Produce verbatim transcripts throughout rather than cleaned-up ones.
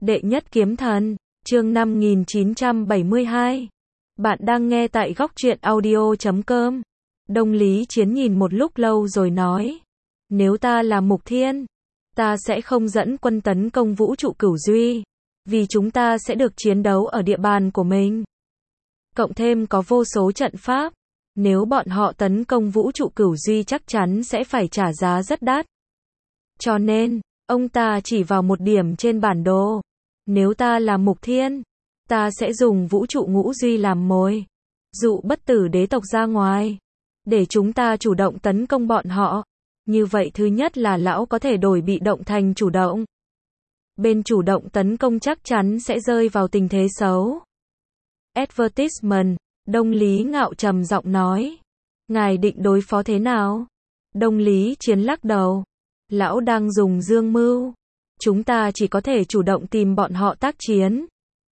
Đệ nhất kiếm thần, chương năm nghìn chín trăm bảy mươi hai. Bạn đang nghe tại góc truyện audio chấm com. Đông Lý Chiến nhìn một lúc lâu rồi nói. Nếu ta là Mục Thiên, ta sẽ không dẫn quân tấn công vũ trụ Cửu Duy. Vì chúng ta sẽ được chiến đấu ở địa bàn của mình. Cộng thêm có vô số trận pháp. Nếu bọn họ tấn công vũ trụ Cửu Duy chắc chắn sẽ phải trả giá rất đắt. Cho nên, ông ta chỉ vào một điểm trên bản đồ. Nếu ta là Mục Thiên, ta sẽ dùng vũ trụ Ngũ Duy làm mồi, dụ bất tử đế tộc ra ngoài, để chúng ta chủ động tấn công bọn họ. Như vậy thứ nhất là lão có thể đổi bị động thành chủ động. Bên chủ động tấn công chắc chắn sẽ rơi vào tình thế xấu. Advertisement, Đông Lý Ngạo trầm giọng nói. Ngài định đối phó thế nào? Đông Lý Chiến lắc đầu. Lão đang dùng dương mưu. Chúng ta chỉ có thể chủ động tìm bọn họ tác chiến.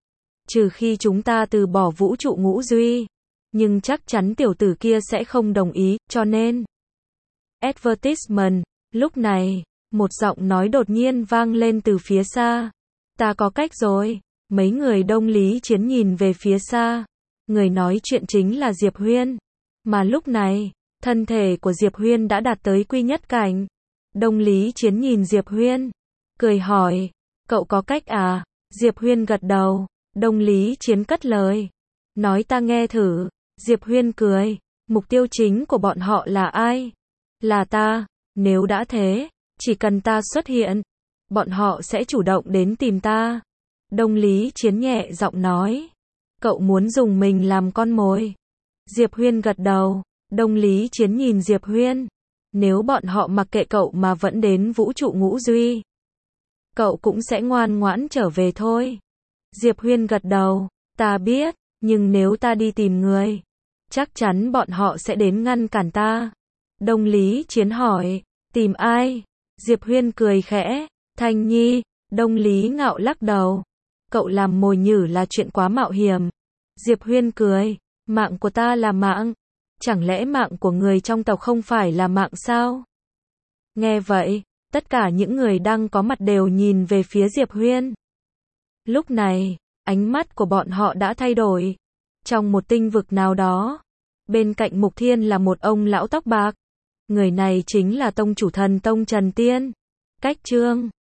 Trừ khi chúng ta từ bỏ vũ trụ Ngũ Duy. Nhưng chắc chắn tiểu tử kia sẽ không đồng ý, cho nên. Advertisement, lúc này, một giọng nói đột nhiên vang lên từ phía xa. Ta có cách rồi. Mấy người Đông Lý Chiến nhìn về phía xa. Người nói chuyện chính là Diệp Huyên. Mà lúc này, thân thể của Diệp Huyên đã đạt tới quy nhất cảnh. Đông Lý Chiến nhìn Diệp Huyên, cười hỏi, cậu có cách à? Diệp Huyên gật đầu. Đông Lý Chiến cất lời, nói ta nghe thử. Diệp Huyên cười, mục tiêu chính của bọn họ là ai? Là ta. Nếu đã thế, chỉ cần ta xuất hiện, bọn họ sẽ chủ động đến tìm ta. Đông Lý Chiến nhẹ giọng nói, cậu muốn dùng mình làm con mồi? Diệp Huyên gật đầu. Đông Lý Chiến nhìn Diệp Huyên, nếu bọn họ mặc kệ cậu mà vẫn đến vũ trụ Ngũ Duy, cậu cũng sẽ ngoan ngoãn trở về thôi. Diệp Huyên gật đầu, ta biết, nhưng nếu ta đi tìm người, chắc chắn bọn họ sẽ đến ngăn cản ta. Đông Lý Chiến hỏi, tìm ai? Diệp Huyên cười khẽ, Thanh Nhi. Đông Lý Ngạo lắc đầu, cậu làm mồi nhử là chuyện quá mạo hiểm. Diệp Huyên cười, mạng của ta là mạng. Chẳng lẽ mạng của người trong tộc không phải là mạng sao? Nghe vậy, tất cả những người đang có mặt đều nhìn về phía Diệp Huyên. Lúc này, ánh mắt của bọn họ đã thay đổi. Trong một tinh vực nào đó, bên cạnh Mục Thiên là một ông lão tóc bạc. Người này chính là tông chủ thần tông Trần Tiên. Cách chương